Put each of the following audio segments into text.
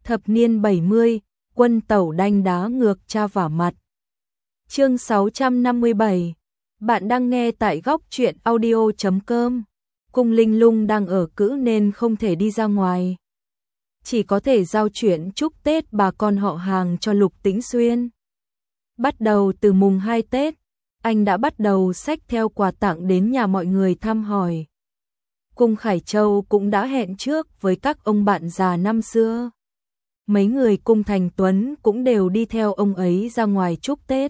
Thập niên 70, quân tẩu đanh đá ngược cha vả mặt. Chương 657. Bạn đang nghe tại góc truyện audio.com. Cung Linh Lung đang ở cữ nên không thể đi ra ngoài. Chỉ có thể giao chuyện chúc Tết bà con họ hàng cho Lục Tĩnh Xuyên. Bắt đầu từ mùng 2 Tết, anh đã bắt đầu xách theo quà tặng đến nhà mọi người thăm hỏi. Cung Khải Châu cũng đã hẹn trước với các ông bạn già năm xưa. Mấy người Cung Thành Tuấn cũng đều đi theo ông ấy ra ngoài chúc Tết.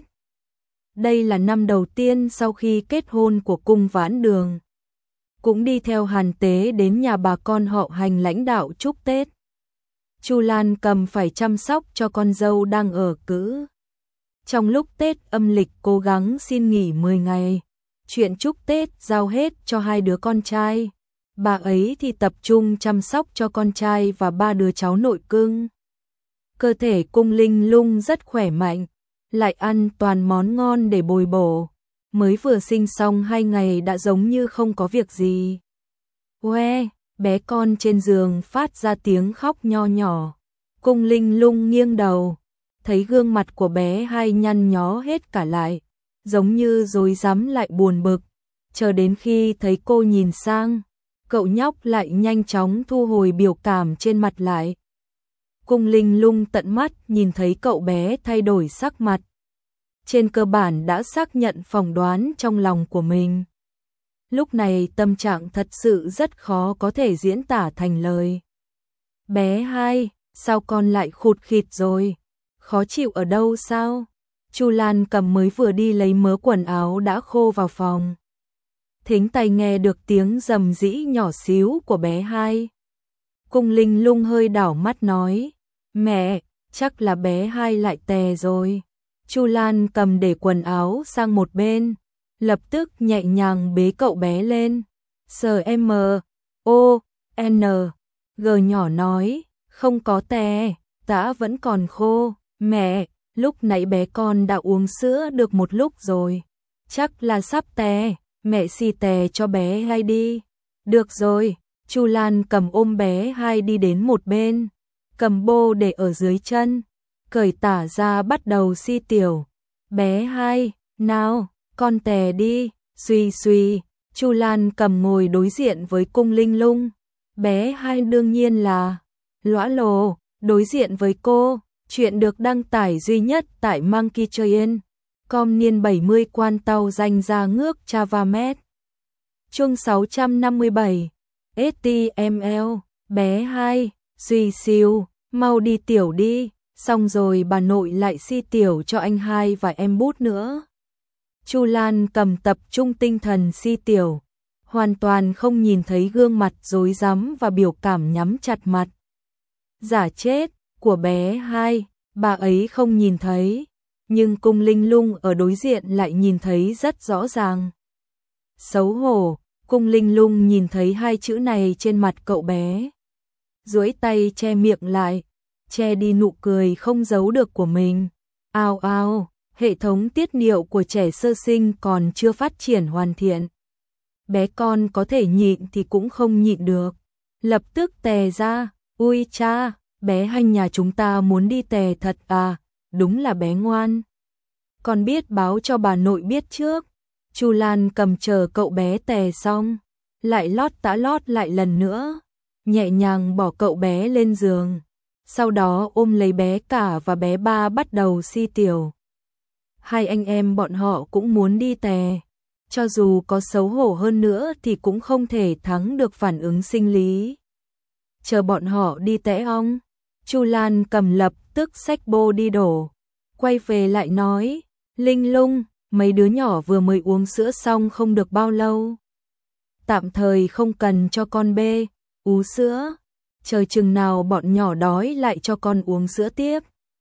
Đây là năm đầu tiên sau khi kết hôn của Cung Vãn Đường. Cũng đi theo Hàn Tế đến nhà bà con họ Hành lãnh đạo chúc Tết. Chu Lan Cầm phải chăm sóc cho con dâu đang ở cữ. Trong lúc Tết âm lịch cố gắng xin nghỉ 10 ngày. Chuyện chúc Tết giao hết cho 2 đứa con trai. Bà ấy thì tập trung chăm sóc cho con trai và 3 đứa cháu nội cưng. Cơ thể Cung Linh Lung rất khỏe mạnh, lại ăn toàn món ngon để bồi bổ. Mới vừa sinh xong 2 ngày đã giống như không có việc gì. Oe, bé con trên giường phát ra tiếng khóc nho nhỏ. Cung Linh Lung nghiêng đầu, thấy gương mặt của bé Hai nhăn nhó hết cả lại, giống như rối rắm lại buồn bực. Chờ đến khi thấy cô nhìn sang, cậu nhóc lại nhanh chóng thu hồi biểu cảm trên mặt lại. Cung Linh Lung tận mắt nhìn thấy cậu bé thay đổi sắc mặt. Trên cơ bản đã xác nhận phỏng đoán trong lòng của mình. Lúc này tâm trạng thật sự rất khó có thể diễn tả thành lời. Bé Hai, sao con lại khụt khịt rồi? Khó chịu ở đâu sao? Chu Lan Cầm mới vừa đi lấy mớ quần áo đã khô vào phòng. Thính tai nghe được tiếng rầm rĩ nhỏ xíu của bé Hai. Cung Linh Lung hơi đảo mắt nói, mẹ, chắc là bé Hai lại tè rồi. Chu Lan Cầm để quần áo sang một bên, lập tức nhẹ nhàng bế cậu bé lên. S.M.O.N.G nhỏ nói, không có tè, tã vẫn còn khô. Mẹ, lúc nãy bé con đã uống sữa được một lúc rồi. Chắc là sắp tè, mẹ xì tè cho bé Hai đi. Được rồi, Chu Lan Cầm ôm bé Hai đi đến một bên, cầm bô để ở dưới chân, cởi tả ra bắt đầu xi tiểu. Bé Hai, nào, con tè đi, suy suy. Chu Lan Cầm ngồi đối diện với Cung Linh Lung. Bé Hai đương nhiên là lõa lồ, đối diện với cô. Chuyện được đăng tải duy nhất tại Monkey Train. Com niên 70 quan tàu danh ra ngước Chavamet. Chương 657. STML. Bé Hai, suy siêu, mau đi tiểu đi. Xong rồi bà nội lại si tiểu cho anh Hai và em Bút nữa. Chu Lan Cầm tập trung tinh thần si tiểu, hoàn toàn không nhìn thấy gương mặt rối rắm và biểu cảm nhắm chặt mặt giả chết của bé Hai. Bà ấy không nhìn thấy, nhưng Cung Linh Lung ở đối diện lại nhìn thấy rất rõ ràng. Xấu hổ, Cung Linh Lung nhìn thấy 2 chữ này trên mặt cậu bé, duỗi tay che miệng lại, che đi nụ cười không giấu được của mình. Ao ao, hệ thống tiết niệu của trẻ sơ sinh còn chưa phát triển hoàn thiện. Bé con có thể nhịn thì cũng không nhịn được, lập tức tè ra. Ui cha, bé Hành nhà chúng ta muốn đi tè thật à, đúng là bé ngoan. Con biết báo cho bà nội biết trước. Chu Lan Cầm chờ cậu bé tè xong, lại lót tã lót lại lần nữa, nhẹ nhàng bỏ cậu bé lên giường. Sau đó ôm lấy bé Cả và bé Ba bắt đầu si tiểu. 2 anh em bọn họ cũng muốn đi tè, cho dù có xấu hổ hơn nữa thì cũng không thể thắng được phản ứng sinh lý. Chờ bọn họ đi tẽ ong, Chu Lan Cầm lập tức xách bô đi đổ, quay về lại nói, Linh Lung, mấy đứa nhỏ vừa mới uống sữa xong không được bao lâu. Tạm thời không cần cho con bê, ú sữa, chờ chừng nào bọn nhỏ đói lại cho con uống sữa tiếp.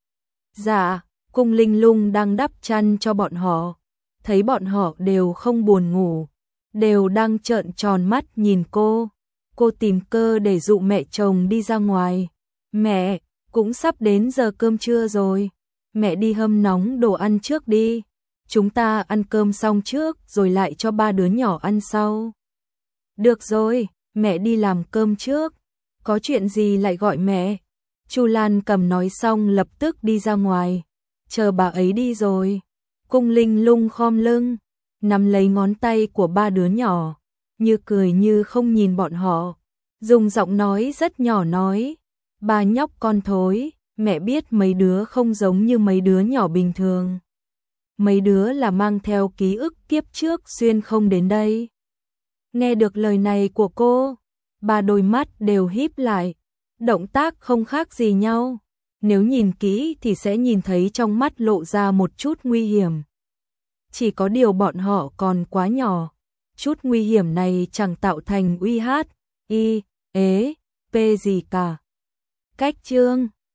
Dạ, Cung Linh Lung đang đắp chăn cho bọn họ, thấy bọn họ đều không buồn ngủ, đều đang trợn tròn mắt nhìn cô. Cô tìm cơ để dụ mẹ chồng đi ra ngoài. Mẹ, cũng sắp đến giờ cơm trưa rồi. Mẹ đi hâm nóng đồ ăn trước đi. Chúng ta ăn cơm xong trước rồi lại cho 3 đứa nhỏ ăn sau. Được rồi, mẹ đi làm cơm trước. Có chuyện gì lại gọi mẹ? Chu Lan cầm nói xong lập tức đi ra ngoài. Chờ bà ấy đi rồi. Cung Linh Lung khom lưng, nắm lấy ngón tay của ba đứa nhỏ, như cười như không nhìn bọn họ. Dùng giọng nói rất nhỏ nói, ba nhóc con thối, mẹ biết mấy đứa không giống như mấy đứa nhỏ bình thường. Mấy đứa là mang theo ký ức kiếp trước xuyên không đến đây. Nghe được lời này của cô, ba đôi mắt đều híp lại, động tác không khác gì nhau. Nếu nhìn kỹ thì sẽ nhìn thấy trong mắt lộ ra một chút nguy hiểm. Chỉ có điều bọn họ còn quá nhỏ, chút nguy hiểm này chẳng tạo thành uy hát, y, ế, p gì cả. Cách chương